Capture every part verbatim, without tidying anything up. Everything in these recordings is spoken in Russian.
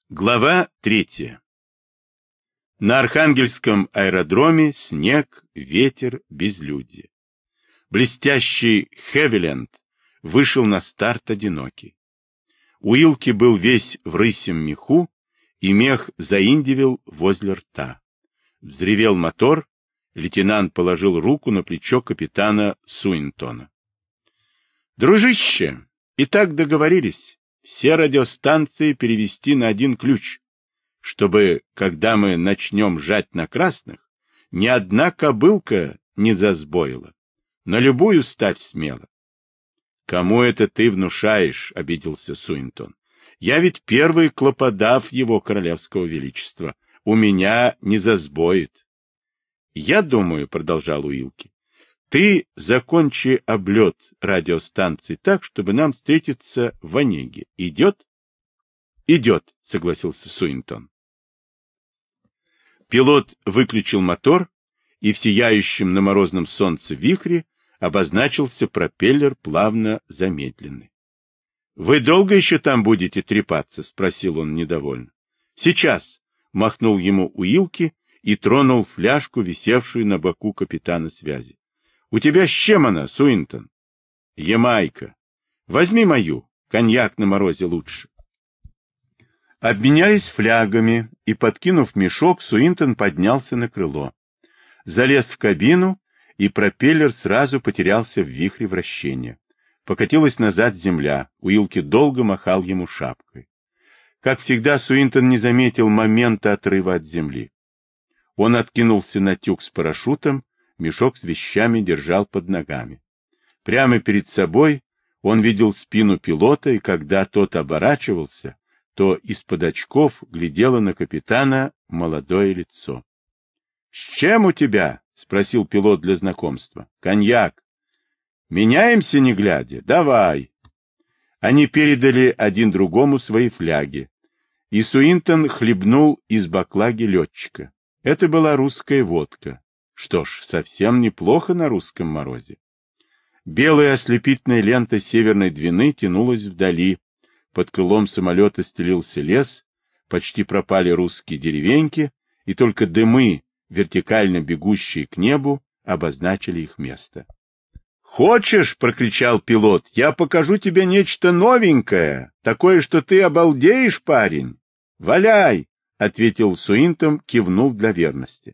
Глава третья. На Архангельском аэродроме снег, ветер, безлюдье. Блестящий Хевиленд вышел на старт одинокий. Уилки был весь в рысьем меху, и мех заиндивил возле рта. Взревел мотор, лейтенант положил руку на плечо капитана Суинтона. «Дружище, и так договорились. Все радиостанции перевести на один ключ, чтобы, когда мы начнем жать на красных, ни одна кобылка не засбоила. На любую ставь смело». «Кому это ты внушаешь?» — обиделся Суинтон. «Я ведь первый клоподав его королевского величества. У меня не засбоит». «Я думаю», — продолжал Уилки, — «ты закончи облет радиостанции так, чтобы нам встретиться в Онеге. Идет?» «Идет», — согласился Суинтон. Пилот выключил мотор, и в сияющем на морозном солнце вихре обозначился пропеллер, плавно замедленный. «Вы долго еще там будете трепаться?» — спросил он недовольно. «Сейчас», — махнул ему Уилки и тронул фляжку, висевшую на боку капитана связи. «У тебя с чем она, Суинтон?» «Ямайка. Возьми мою, коньяк на морозе лучше». Обменялись флягами, и, подкинув мешок, Суинтон поднялся на крыло. Залез в кабину, и пропеллер сразу потерялся в вихре вращения. Покатилась назад земля, Уилки долго махал ему шапкой. Как всегда, Суинтон не заметил момента отрыва от земли. Он откинулся на тюк с парашютом, мешок с вещами держал под ногами. Прямо перед собой он видел спину пилота, и когда тот оборачивался, то из-под очков глядело на капитана молодое лицо. — С чем у тебя? — спросил пилот для знакомства. — Коньяк. — Меняемся, не глядя? Давай. Они передали один другому свои фляги, и Суинтон хлебнул из баклаги летчика. Это была русская водка. Что ж, совсем неплохо на русском морозе. Белая ослепительная лента Северной Двины тянулась вдали. Под крылом самолета стелился лес, почти пропали русские деревеньки, и только дымы, вертикально бегущие к небу, обозначили их место. «Хочешь, — прокричал пилот, — я покажу тебе нечто новенькое, такое, что ты обалдеешь, парень? Валяй! — ответил Суинтон, кивнув для верности.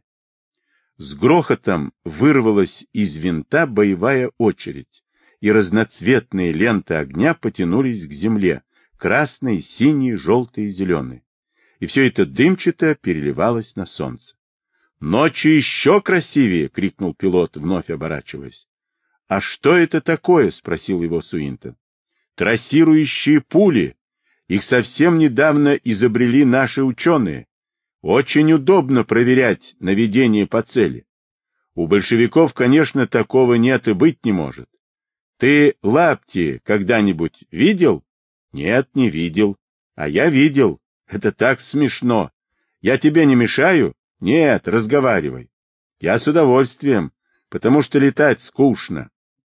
С грохотом вырвалась из винта боевая очередь, и разноцветные ленты огня потянулись к земле, красные, синие, желтые, зеленые. И все это дымчато переливалось на солнце. «Ночью еще красивее!» — крикнул пилот, вновь оборачиваясь. «А что это такое?» — спросил его Суинтон. «Трассирующие пули. Их совсем недавно изобрели наши ученые. Очень удобно проверять наведение по цели. У большевиков, конечно, такого нет и быть не может. Ты лапти когда-нибудь видел? Нет, не видел. А я видел. Это так смешно. Я тебе не мешаю? Нет, разговаривай. Я с удовольствием, потому что летать скучно.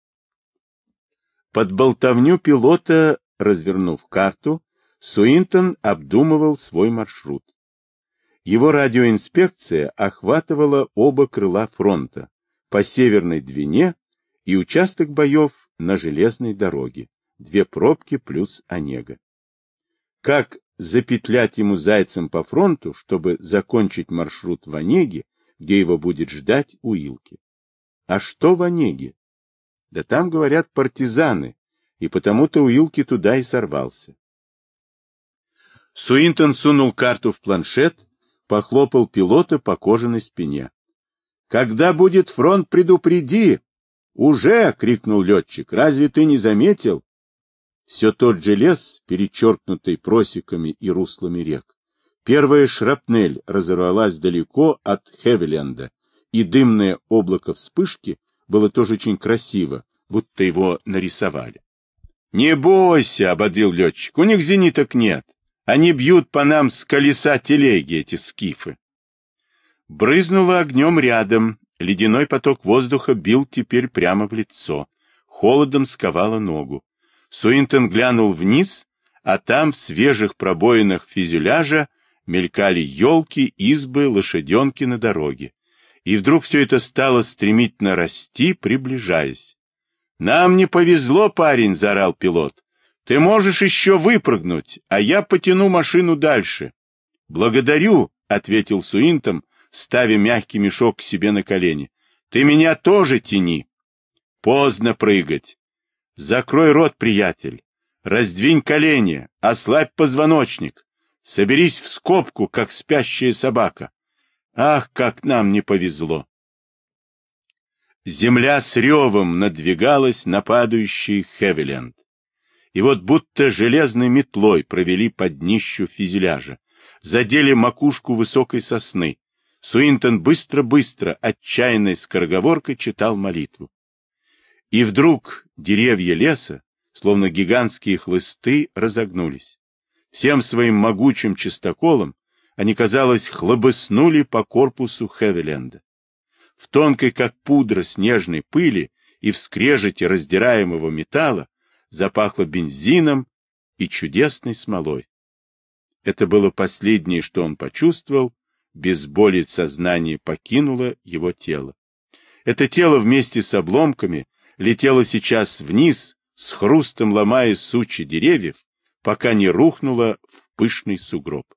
Под болтовню пилота, развернув карту, Суинтон обдумывал свой маршрут. Его радиоинспекция охватывала оба крыла фронта, по Северной Двине и участок боев на железной дороге, две пробки плюс Онега. Как запетлять ему зайцем по фронту, чтобы закончить маршрут в Онеге, где его будет ждать Уилки? А что в Онеге? Да там, говорят, партизаны, и потому-то Уилки туда и сорвался. Суинтон сунул карту в планшет, похлопал пилота по кожаной спине. — Когда будет фронт, предупреди! — Уже! — крикнул летчик. — Разве ты не заметил? Все тот же лес, перечеркнутый просеками и руслами рек. Первая шрапнель разорвалась далеко от Хевиленда, и дымное облако вспышки было тоже очень красиво, будто его нарисовали. — Не бойся, — ободрил летчик, — у них зениток нет. Они бьют по нам с колеса телеги, эти скифы. Брызнуло огнем рядом, ледяной поток воздуха бил теперь прямо в лицо, холодом сковало ногу. Суинтон глянул вниз, а там в свежих пробоинах фюзеляжа мелькали елки, избы, лошаденки на дороге. И вдруг все это стало стремительно расти, приближаясь. «Нам не повезло, парень!» — заорал пилот. «Ты можешь еще выпрыгнуть, а я потяну машину дальше». «Благодарю!» — ответил Суинтон, ставя мягкий мешок к себе на колени. «Ты меня тоже тяни!» «Поздно прыгать! Закрой рот, приятель! Раздвинь колени, ослабь позвоночник! Соберись в скобку, как спящая собака! Ах, как нам не повезло!» Земля с ревом надвигалась на падающий Хевиленд. И вот будто железной метлой провели под днищу фюзеляжа, задели макушку высокой сосны. Суинтон быстро-быстро, отчаянной скороговоркой читал молитву. И вдруг деревья леса, словно гигантские хлысты, разогнулись. Всем своим могучим чистоколом они, казалось, хлобыснули по корпусу Хевиленда. В тонкой, как пудра, снежной пыли и в скрежете раздираемого металла запахло бензином и чудесной смолой. Это было последнее, что он почувствовал, без боли сознание покинуло его тело. Это тело вместе с обломками летело сейчас вниз, с хрустом ломая сучья деревьев, пока не рухнуло в пышный сугроб.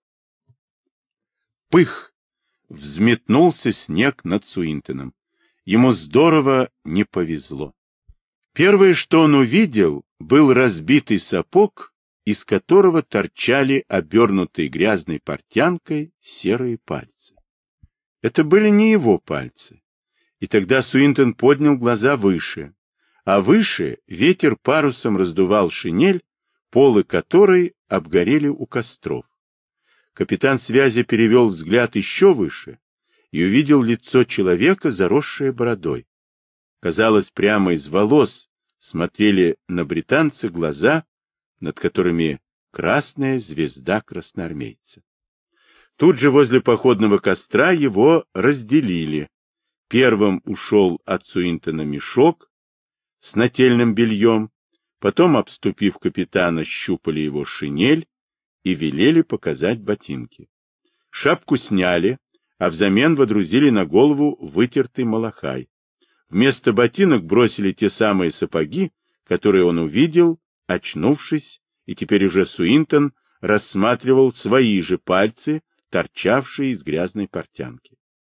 Пых! Взметнулся снег над Суинтоном. Ему здорово не повезло. Первое, что он увидел, был разбитый сапог, из которого торчали обернутые грязной портянкой серые пальцы. Это были не его пальцы. И тогда Суинтон поднял глаза выше, а выше ветер парусом раздувал шинель, полы которой обгорели у костров. Капитан связи перевел взгляд еще выше и увидел лицо человека, заросшее бородой. Казалось, прямо из волос смотрели на британца глаза, над которыми красная звезда красноармейца. Тут же возле походного костра его разделили. Первым ушел от Суинтона мешок с нательным бельем, потом, обступив капитана, щупали его шинель и велели показать ботинки. Шапку сняли, а взамен водрузили на голову вытертый малахай. Вместо ботинок бросили те самые сапоги, которые он увидел, очнувшись, и теперь уже Суинтон рассматривал свои же пальцы, торчавшие из грязной портянки.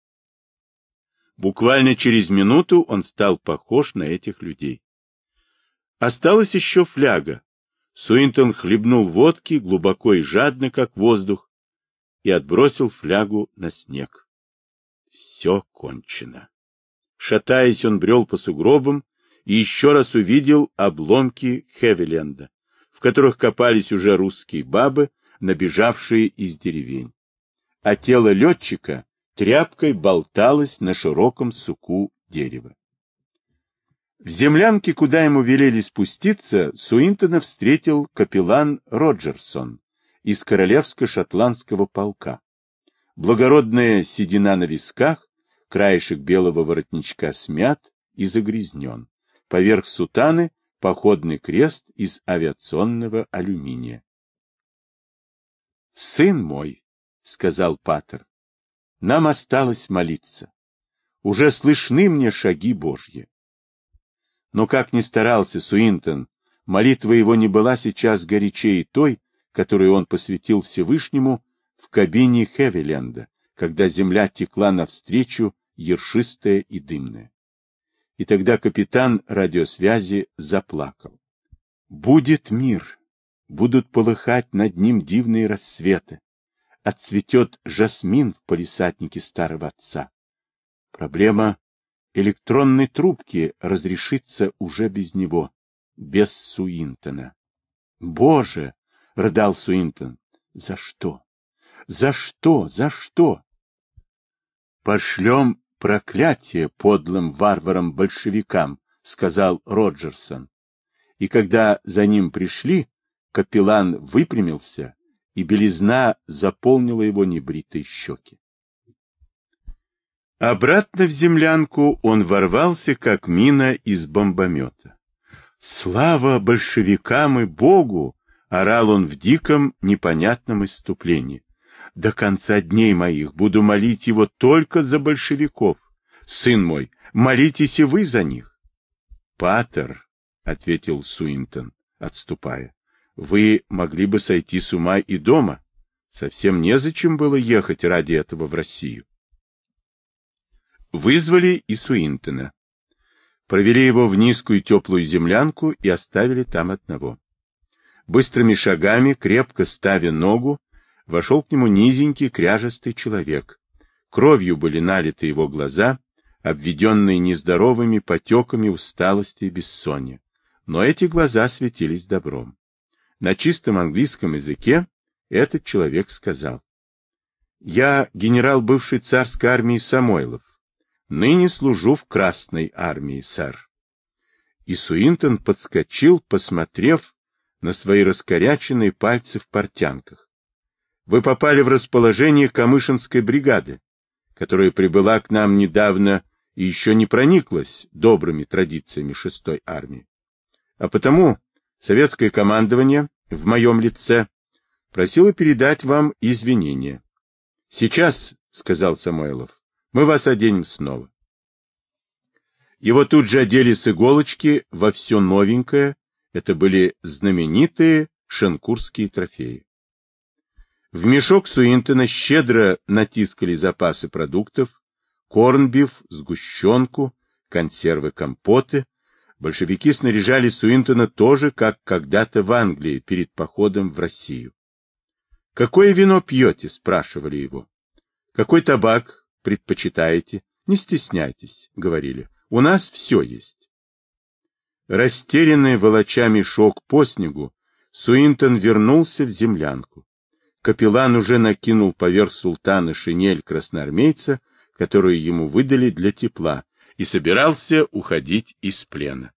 Буквально через минуту он стал похож на этих людей. Осталась еще фляга. Суинтон хлебнул водки глубоко и жадно, как воздух, и отбросил флягу на снег. Все кончено. Шатаясь, он брел по сугробам и еще раз увидел обломки Хевиленда, в которых копались уже русские бабы, набежавшие из деревень. А тело летчика тряпкой болталось на широком суку дерева. В землянке, куда ему велели спуститься, Суинтона встретил капеллан Роджерсон из Королевско-шотландского полка. Благородная седина на висках, краешек белого воротничка смят и загрязнен. Поверх сутаны походный крест из авиационного алюминия. — Сын мой, — сказал патер, — нам осталось молиться. Уже слышны мне шаги Божьи. Но как ни старался Суинтон, молитва его не была сейчас горячее той, которую он посвятил Всевышнему в кабине Хевиленда, когда земля текла навстречу, ершистая и дымная. И тогда капитан радиосвязи заплакал. Будет мир, будут полыхать над ним дивные рассветы, отцветет жасмин в палисаднике старого отца. Проблема электронной трубки разрешится уже без него, без Суинтона. Боже! — рыдал Суинтон. За что? За что? За что? Пошлем проклятие подлым варварам-большевикам, — сказал Роджерсон. И когда за ним пришли, капеллан выпрямился, и белизна заполнила его небритые щеки. Обратно в землянку он ворвался, как мина из бомбомета. «Слава большевикам и Богу!» — орал он в диком, непонятном исступлении. До конца дней моих буду молить его только за большевиков. Сын мой, молитесь и вы за них. Патер, — ответил Суинтон, отступая, — вы могли бы сойти с ума и дома. Совсем незачем было ехать ради этого в Россию. Вызвали и Суинтона. Провели его в низкую теплую землянку и оставили там одного. Быстрыми шагами, крепко ставя ногу, вошел к нему низенький кряжестый человек. Кровью были налиты его глаза, обведенные нездоровыми потеками усталости и бессонья. Но эти глаза светились добром. На чистом английском языке этот человек сказал: «Я генерал бывшей царской армии Самойлов. Ныне служу в Красной армии, сэр». И Суинтон подскочил, посмотрев на свои раскоряченные пальцы в портянках. «Вы попали в расположение Камышинской бригады, которая прибыла к нам недавно и еще не прониклась добрыми традициями шестой армии. А потому советское командование в моем лице просило передать вам извинения. Сейчас, — сказал Самойлов, — мы вас оденем снова». Его тут же одели с иголочки во все новенькое. Это были знаменитые шенкурские трофеи. В мешок Суинтона щедро натискали запасы продуктов: корнбиф, сгущенку, консервы-компоты. Большевики снаряжали Суинтона тоже, как когда-то в Англии перед походом в Россию. «Какое вино пьете?» — спрашивали его. «Какой табак предпочитаете? Не стесняйтесь», — говорили. «У нас все есть». Растерянный, волоча мешок по снегу, Суинтон вернулся в землянку. Капеллан уже накинул поверх султана шинель красноармейца, которую ему выдали для тепла, и собирался уходить из плена.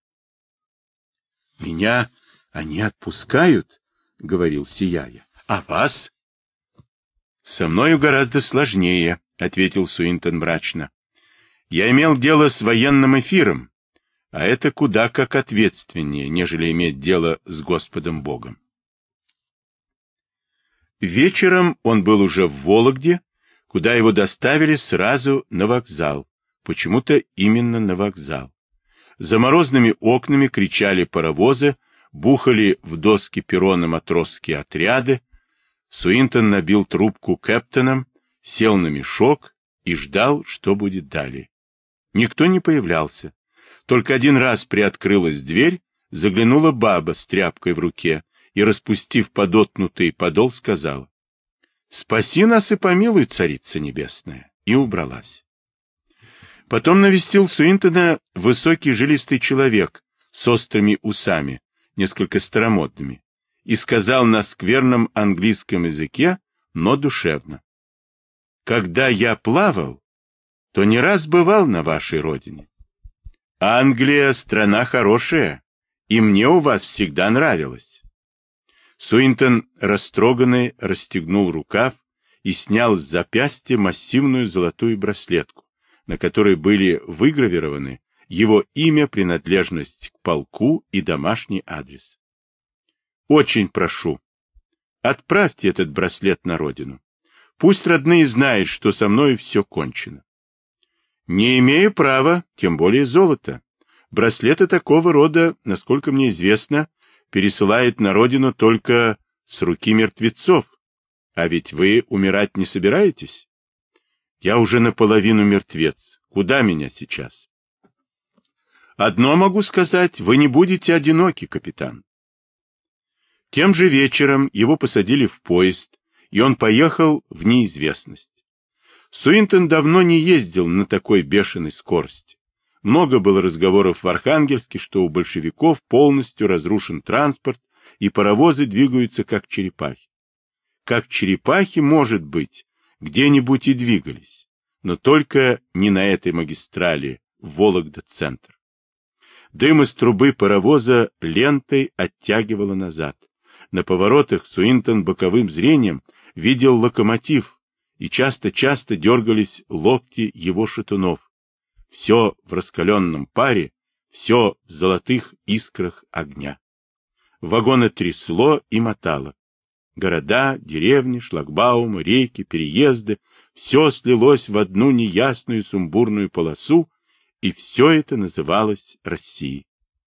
— Меня они отпускают, — говорил, сияя. — А вас? — Со мною гораздо сложнее, — ответил Суинтон мрачно. — Я имел дело с военным эфиром, а это куда как ответственнее, нежели иметь дело с Господом Богом. Вечером он был уже в Вологде, куда его доставили сразу на вокзал, почему-то именно на вокзал. За морозными окнами кричали паровозы, бухали в доски перрона матросские отряды. Суинтон набил трубку кэптеном, сел на мешок и ждал, что будет далее. Никто не появлялся. Только один раз приоткрылась дверь, заглянула баба с тряпкой в руке и, распустив подотнутый подол, сказала: «Спаси нас и помилуй, царица небесная», и убралась. Потом навестил Суинтона высокий жилистый человек с острыми усами, несколько старомодными, и сказал на скверном английском языке, но душевно: «Когда я плавал, то не раз бывал на вашей родине. Англия — страна хорошая, и мне у вас всегда нравилось». Суинтон, растроганный, расстегнул рукав и снял с запястья массивную золотую браслетку, на которой были выгравированы его имя, принадлежность к полку и домашний адрес. «Очень прошу, отправьте этот браслет на родину. Пусть родные знают, что со мной все кончено». «Не имею права, тем более золото. Браслеты такого рода, насколько мне известно, пересылают на родину только с руки мертвецов. А ведь вы умирать не собираетесь?» «Я уже наполовину мертвец. Куда меня сейчас?» «Одно могу сказать, вы не будете одиноки, капитан». Тем же вечером его посадили в поезд, и он поехал в неизвестность. Суинтон давно не ездил на такой бешеной скорости. Много было разговоров в Архангельске, что у большевиков полностью разрушен транспорт, и паровозы двигаются как черепахи. Как черепахи, может быть, где-нибудь и двигались, но только не на этой магистрали в Вологда-центр. Дым из трубы паровоза лентой оттягивало назад. На поворотах Суинтон боковым зрением видел локомотив, и часто-часто дергались локти его шатунов. Все в раскаленном паре, все в золотых искрах огня. Вагоны трясло и мотало. Города, деревни, шлагбаумы, реки, переезды — все слилось в одну неясную сумбурную полосу, и все это называлось Россией.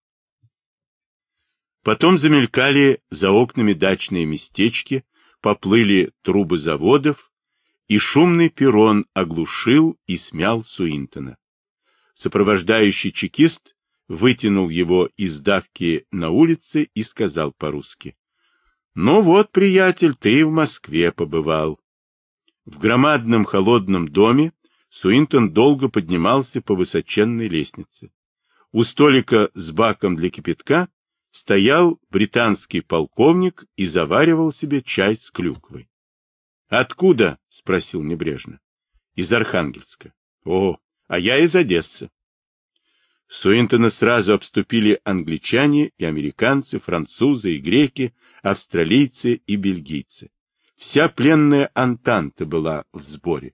Потом замелькали за окнами дачные местечки, поплыли трубы заводов, и шумный перрон оглушил и смял Суинтона. Сопровождающий чекист вытянул его из давки на улице и сказал по-русски: «Ну вот, приятель, ты в Москве побывал». В громадном холодном доме Суинтон долго поднимался по высоченной лестнице. У столика с баком для кипятка стоял британский полковник и заваривал себе чай с клюквой. «Откуда?» — спросил небрежно. «Из Архангельска». «О, а я из Одессы». Суинтона сразу обступили англичане и американцы, французы и греки, австралийцы и бельгийцы. Вся пленная Антанта была в сборе.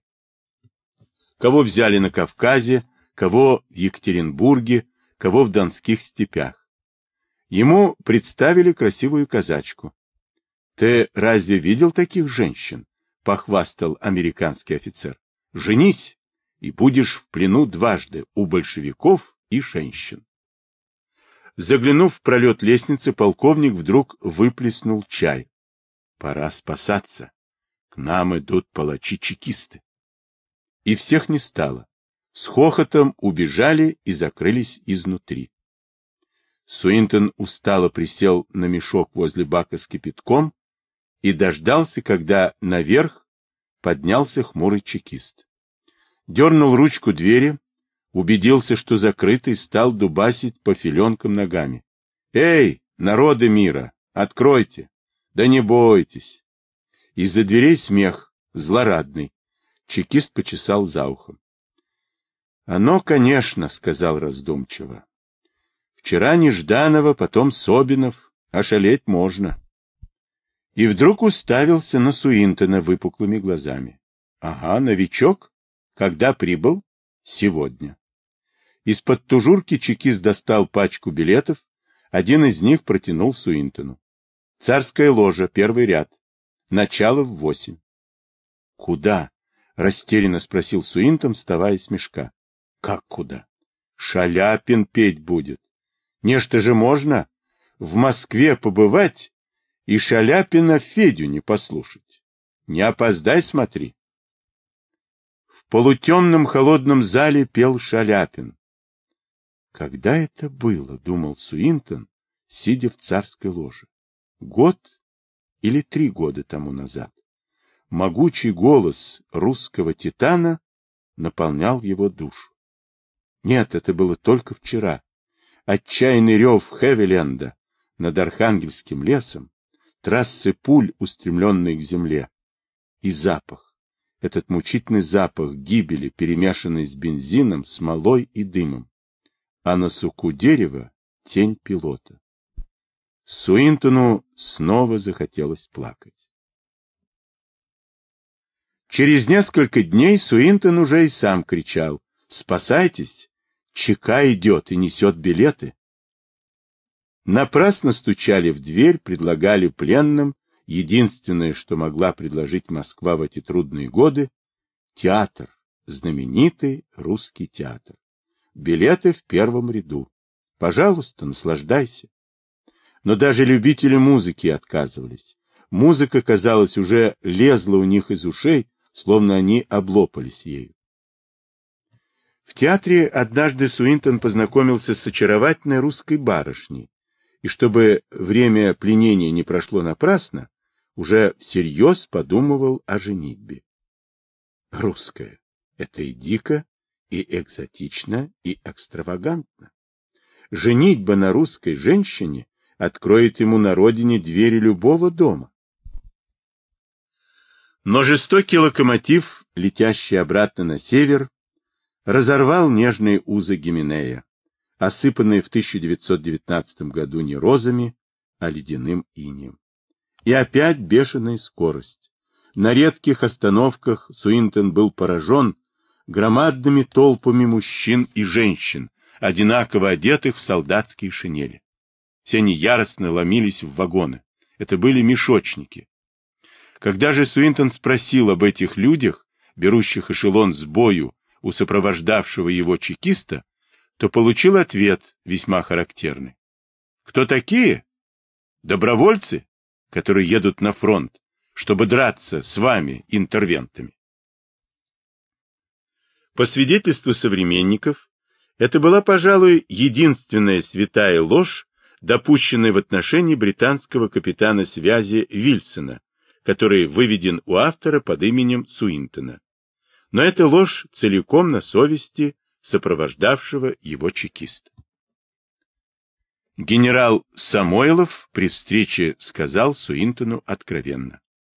Кого взяли на Кавказе, кого в Екатеринбурге, кого в Донских степях. Ему представили красивую казачку. «Ты разве видел таких женщин?» — похвастал американский офицер. «Женись, и будешь в плену дважды у большевиков и женщин». Заглянув в пролет лестницы, полковник вдруг выплеснул чай. «Пора спасаться. К нам идут палачи-чекисты». И всех не стало. С хохотом убежали и закрылись изнутри. Суинтон устало присел на мешок возле бака с кипятком и дождался, когда наверх поднялся хмурый чекист. Дернул ручку двери, убедился, что закрыто, и стал дубасить по филенкам ногами. «Эй, народы мира, откройте! Да не бойтесь!» Из-за дверей смех, злорадный. Чекист почесал за ухом. «Оно, конечно, — сказал раздумчиво. Вчера Нежданова, потом Собинов, ошалеть можно». И вдруг уставился на Суинтона выпуклыми глазами. «Ага, новичок? Когда прибыл?» «Сегодня». Из-под тужурки чекист достал пачку билетов, один из них протянул Суинтону. «Царская ложа, первый ряд. Начало в восемь». «Куда?» — растерянно спросил Суинтон, вставая с мешка. «Как куда?» «Шаляпин петь будет. Нечто же можно в Москве побывать и Шаляпина Федю не послушать. Не опоздай, смотри». В полутемном холодном зале пел Шаляпин. Когда это было, думал Суинтон, сидя в царской ложе? Год или три года тому назад? Могучий голос русского титана наполнял его душу. Нет, это было только вчера. Отчаянный рев Хевиленда над Архангельским лесом, трассы пуль, устремленные к земле, и запах, этот мучительный запах гибели, перемешанный с бензином, смолой и дымом, а на суку дерева тень пилота. Суинтону снова захотелось плакать. Через несколько дней Суинтон уже и сам кричал: «Спасайтесь! ЧК идет и несет билеты!» Напрасно стучали в дверь, предлагали пленным единственное, что могла предложить Москва в эти трудные годы — театр, знаменитый русский театр. Билеты в первом ряду. Пожалуйста, наслаждайся. Но даже любители музыки отказывались. Музыка, казалось, уже лезла у них из ушей, словно они облопались ею. В театре однажды Суинтон познакомился с очаровательной русской барышней, и чтобы время пленения не прошло напрасно, уже всерьез подумывал о женитьбе. Русская — это и дико, и экзотично, и экстравагантно. Женитьба на русской женщине откроет ему на родине двери любого дома. Но жестокий локомотив, летящий обратно на север, разорвал нежные узы Гименея, осыпанные в тысяча девятьсот девятнадцатом году не розами, а ледяным инеем. И опять бешеная скорость. На редких остановках Суинтон был поражен громадными толпами мужчин и женщин, одинаково одетых в солдатские шинели. Все они яростно ломились в вагоны. Это были мешочники. Когда же Суинтон спросил об этих людях, берущих эшелон с бою у сопровождавшего его чекиста, то получил ответ весьма характерный. Кто такие? Добровольцы, которые едут на фронт, чтобы драться с вами, интервентами. По свидетельству современников, это была, пожалуй, единственная святая ложь, допущенная в отношении британского капитана связи Вильсона, который выведен у автора под именем Суинтона. Но эта ложь целиком на совести сопровождавшего его чекиста. Генерал Самойлов при встрече сказал Суинтону откровенно.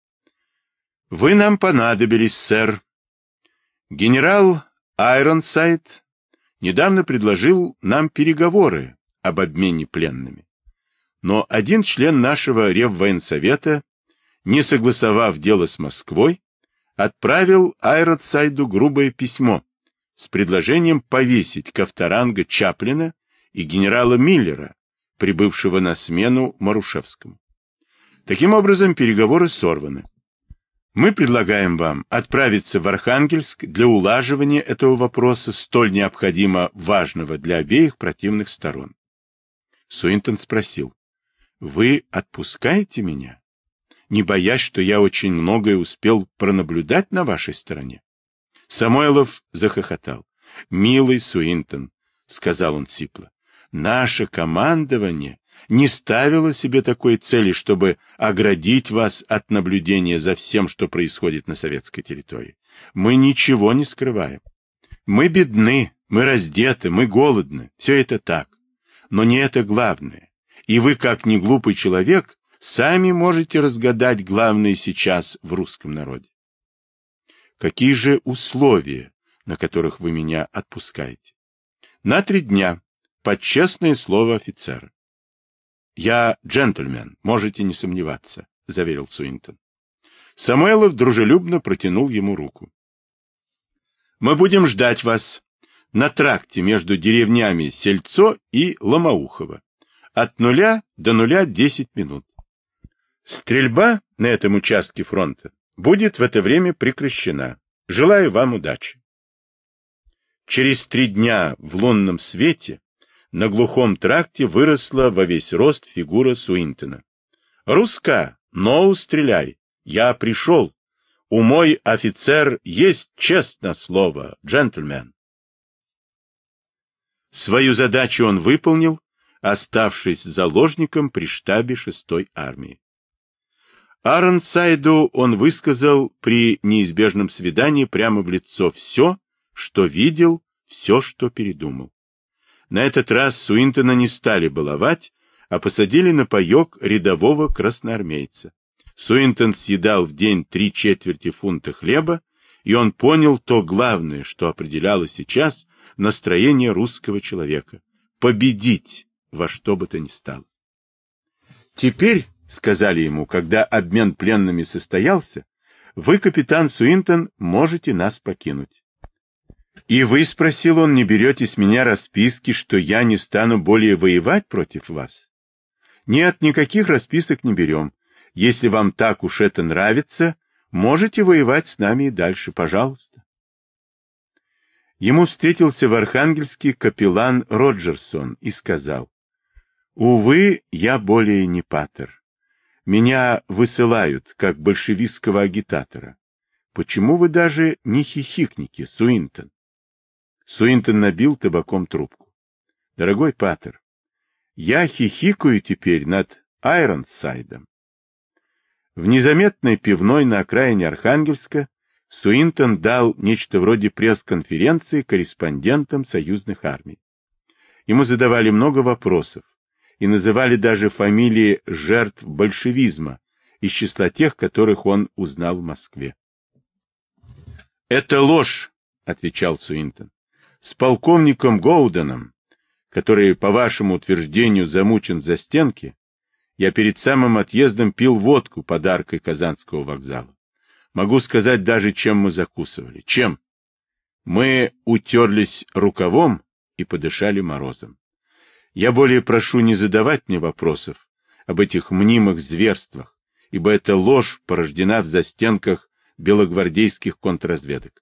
«Вы нам понадобились, сэр. Генерал Айронсайд недавно предложил нам переговоры об обмене пленными. Но один член нашего Реввоенсовета, не согласовав дело с Москвой, отправил Айронсайду грубое письмо с предложением повесить Ковторанга Чаплина и генерала Миллера, прибывшего на смену Марушевскому. Таким образом, переговоры сорваны. Мы предлагаем вам отправиться в Архангельск для улаживания этого вопроса, столь необходимо важного для обеих противных сторон. Суинтон спросил: «Вы отпускаете меня, не боясь, что я очень многое успел пронаблюдать на вашей стороне?» Самойлов захохотал. «Милый Суинтон», — сказал он сипло, — «наше командование не ставило себе такой цели, чтобы оградить вас от наблюдения за всем, что происходит на советской территории. Мы ничего не скрываем. Мы бедны, мы раздеты, мы голодны. Все это так. Но не это главное. И вы, как не глупый человек, сами можете разгадать главное сейчас в русском народе. Какие же условия, на которых вы меня отпускаете? На три дня, под честное слово офицера. Я джентльмен, можете не сомневаться, заверил Суинтон. Самойлов дружелюбно протянул ему руку. Мы будем ждать вас на тракте между деревнями Сельцо и Ломоухово. От нуля до нуля десять минут. Стрельба на этом участке фронта будет в это время прекращена. Желаю вам удачи. Через три дня в лунном свете на глухом тракте выросла во весь рост фигура Суинтона. «Руска, но стреляй! Я пришел! У мой офицер есть честное слово, джентльмен!» Свою задачу он выполнил, оставшись заложником при штабе шестой армии. Айронсайду он высказал при неизбежном свидании прямо в лицо все, что видел, все, что передумал. На этот раз Суинтона не стали баловать, а посадили на паек рядового красноармейца. Суинтон съедал в день три четверти фунта хлеба, и он понял то главное, что определяло сейчас настроение русского человека — победить во что бы то ни стало. Теперь, — сказали ему, когда обмен пленными состоялся, — вы, капитан Суинтон, можете нас покинуть. И вы, — спросил он, — не берете с меня расписки, что я не стану более воевать против вас? Нет, никаких расписок не берем. Если вам так уж это нравится, можете воевать с нами и дальше, пожалуйста. Ему встретился в Архангельске капеллан Роджерсон и сказал: увы, я более не патер. Меня высылают, как большевистского агитатора. Почему вы даже не хихикнете, Суинтон? Суинтон набил табаком трубку. Дорогой патер, я хихикаю теперь над Айронсайдом. В незаметной пивной на окраине Архангельска Суинтон дал нечто вроде пресс-конференции корреспондентам союзных армий. Ему задавали много вопросов и называли даже фамилии жертв большевизма из числа тех, которых он узнал в Москве. «Это ложь», — отвечал Суинтон. «С полковником Гоуденом, который, по вашему утверждению, замучен в застенке, я перед самым отъездом пил водку подаркой Казанского вокзала. Могу сказать даже, чем мы закусывали. Чем? Мы утерлись рукавом и подышали морозом. Я более прошу не задавать мне вопросов об этих мнимых зверствах ибо эта ложь порождена в застенках белогвардейских контрразведок.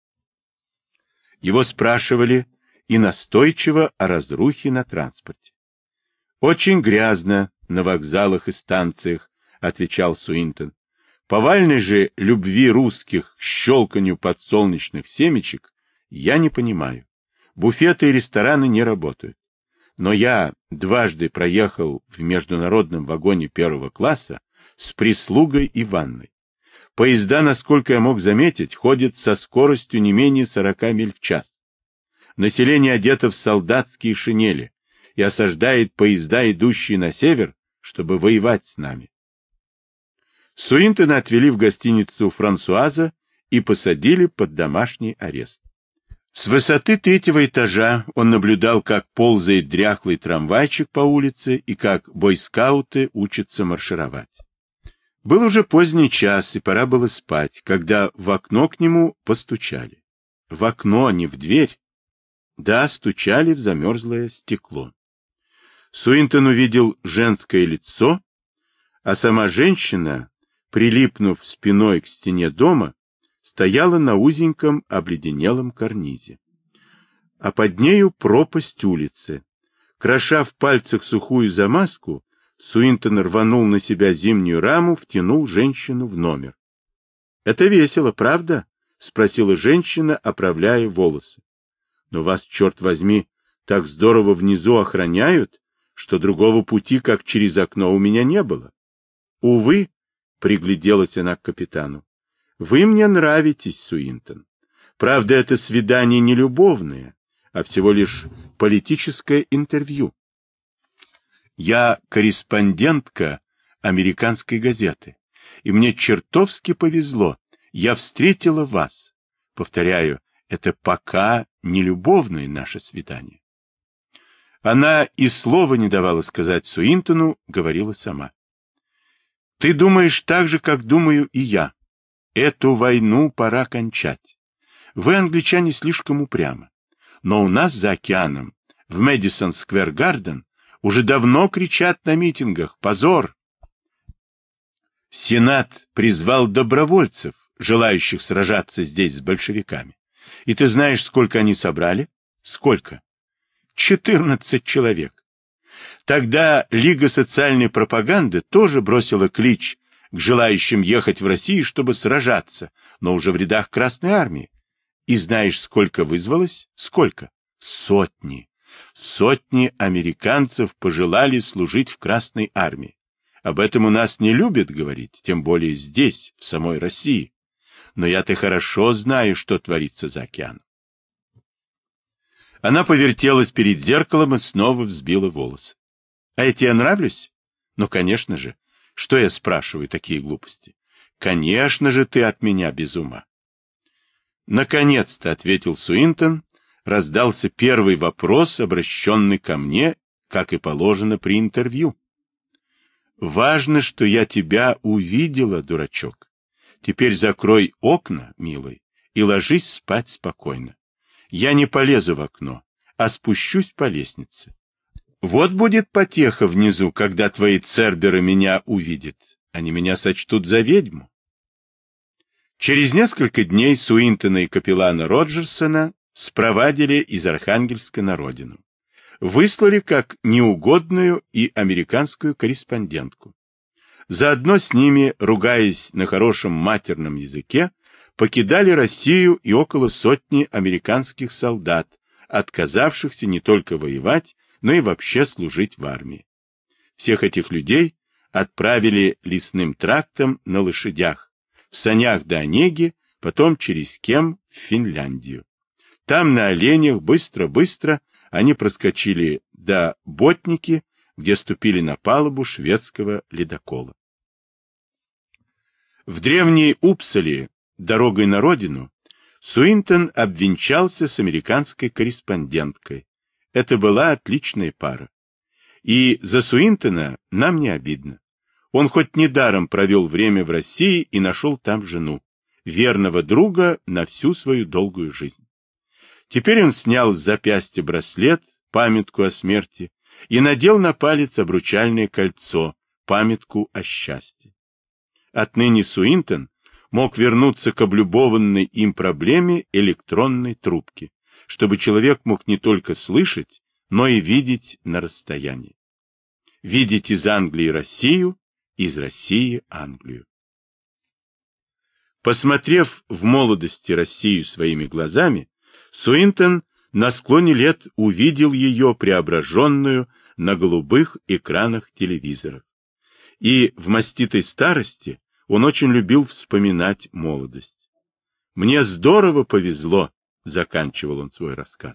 Его спрашивали и настойчиво о разрухе на транспорте. «Очень грязно на вокзалах и станциях», — отвечал Суинтон. «Повальной же любви русских к щелканью подсолнечных семечек я не понимаю. Буфеты и рестораны не работают. Но я дважды проехал в международном вагоне первого класса с прислугой и ванной. Поезда, насколько я мог заметить, ходят со скоростью не менее сорока миль в час. Население одето в солдатские шинели и осаждает поезда, идущие на север, чтобы воевать с нами». Суинтона отвели в гостиницу «Франсуаза» и посадили под домашний арест. С высоты третьего этажа он наблюдал, как ползает дряхлый трамвайчик по улице и как бойскауты учатся маршировать. Был уже поздний час, и пора было спать, когда в окно к нему постучали. В окно, а не в дверь. Да, стучали в замерзлое стекло. Суинтон увидел женское лицо, а сама женщина, прилипнув спиной к стене дома, стояла на узеньком обледенелом карнизе. А под нею пропасть улицы. Кроша в пальцах сухую замазку, Суинтон рванул на себя зимнюю раму, втянул женщину в номер. — Это весело, правда? — спросила женщина, оправляя волосы. — Но вас, черт возьми, так здорово внизу охраняют, что другого пути, как через окно, у меня не было. — Увы, — пригляделась она к капитану, — вы мне нравитесь, Суинтон. Правда, это свидание не любовное, а всего лишь политическое интервью. Я корреспондентка американской газеты, и мне чертовски повезло. Я встретила вас. Повторяю, это пока не любовное наше свидание. Она и слова не давала сказать Суинтону, говорила сама. Ты думаешь так же, как думаю и я. Эту войну пора кончать. Вы, англичане, слишком упрямы. Но у нас за океаном, в Мэдисон-сквер-гарден, уже давно кричат на митингах «Позор!». Сенат призвал добровольцев, желающих сражаться здесь с большевиками. И ты знаешь, сколько они собрали? Сколько? Четырнадцать человек. Тогда Лига социальной пропаганды тоже бросила клич к желающим ехать в Россию, чтобы сражаться, но уже в рядах Красной Армии. И знаешь, сколько вызвалось? Сколько? Сотни. Сотни американцев пожелали служить в Красной Армии. Об этом у нас не любят говорить, тем более здесь, в самой России. Но я-то хорошо знаю, что творится за океаном. Она повертелась перед зеркалом и снова взбила волосы. А я тебе нравлюсь? Ну, конечно же. Что я спрашиваю такие глупости? Конечно же, ты от меня без ума. Наконец-то, ответил Суинтон, раздался первый вопрос, обращенный ко мне, как и положено при интервью. Важно, что я тебя увидела, дурачок. Теперь закрой окна, милый, и ложись спать спокойно. Я не полезу в окно, а спущусь по лестнице. Вот будет потеха внизу, когда твои церберы меня увидят. Они меня сочтут за ведьму. Через несколько дней Суинтона и капеллана Роджерсона спровадили из Архангельска на родину. Выслали как неугодную и американскую корреспондентку. Заодно с ними, ругаясь на хорошем матерном языке, покидали Россию и около сотни американских солдат, отказавшихся не только воевать, но и вообще служить в армии. Всех этих людей отправили лесным трактом на лошадях, в санях до Онеги, потом через Кем в Финляндию. Там на оленях быстро-быстро они проскочили до Ботники, где ступили на палубу шведского ледокола. В древней Упсале, дорогой на родину, Суинтон обвенчался с американской корреспонденткой. Это была отличная пара. И за Суинтона нам не обидно. Он хоть недаром провел время в России и нашел там жену, верного друга на всю свою долгую жизнь. Теперь он снял с запястья браслет, памятку о смерти, и надел на палец обручальное кольцо, памятку о счастье. Отныне Суинтон мог вернуться к облюбованной им проблеме электронной трубки, чтобы человек мог не только слышать, но и видеть на расстоянии. Видеть из Англии Россию, из России Англию. Посмотрев в молодости Россию своими глазами, Суинтон на склоне лет увидел ее преображенную на голубых экранах телевизоров. И в маститой старости он очень любил вспоминать молодость. «Мне здорово повезло», — заканчивал он свой рассказ.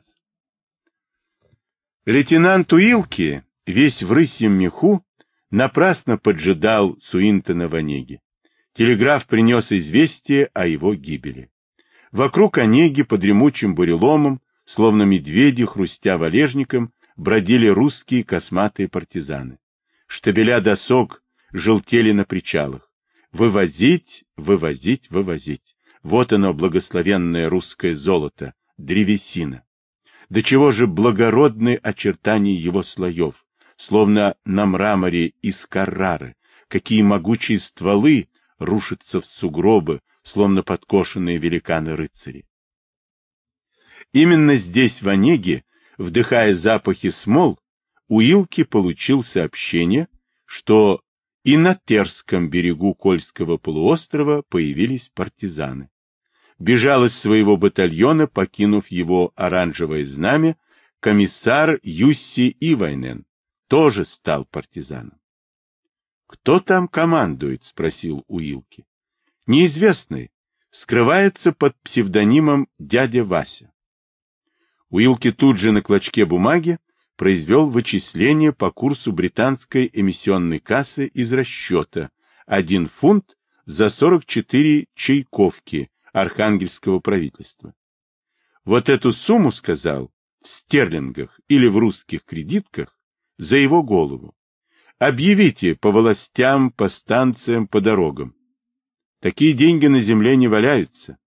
Лейтенант Уилки, весь в рысьем меху, напрасно поджидал Суинтона в Онеге. Телеграф принес известие о его гибели. Вокруг Онеги под дремучим буреломом, словно медведи, хрустя валежником, бродили русские косматые партизаны. Штабеля досок желтели на причалах. Вывозить, вывозить, вывозить. Вот оно, благословенное русское золото, древесина. До чего же благородны очертания его слоев, словно на мраморе из Каррары, какие могучие стволы рушатся в сугробы, словно подкошенные великаны-рыцари. Именно здесь, в Онеге, вдыхая запахи смол, Уилки получил сообщение, что и на Терском берегу Кольского полуострова появились партизаны. Бежал из своего батальона, покинув его оранжевое знамя, комиссар Юсси Ивайнен, тоже стал партизаном. «Кто там командует?» — спросил Уилки. «Неизвестный. Скрывается под псевдонимом дядя Вася». Уилки тут же на клочке бумаги произвел вычисление по курсу британской эмиссионной кассы из расчета один фунт за сорок четыре чайковки архангельского правительства. Вот эту сумму, сказал, в стерлингах или в русских кредитках, за его голову. Объявите по властям, по станциям, по дорогам. Такие деньги на земле не валяются.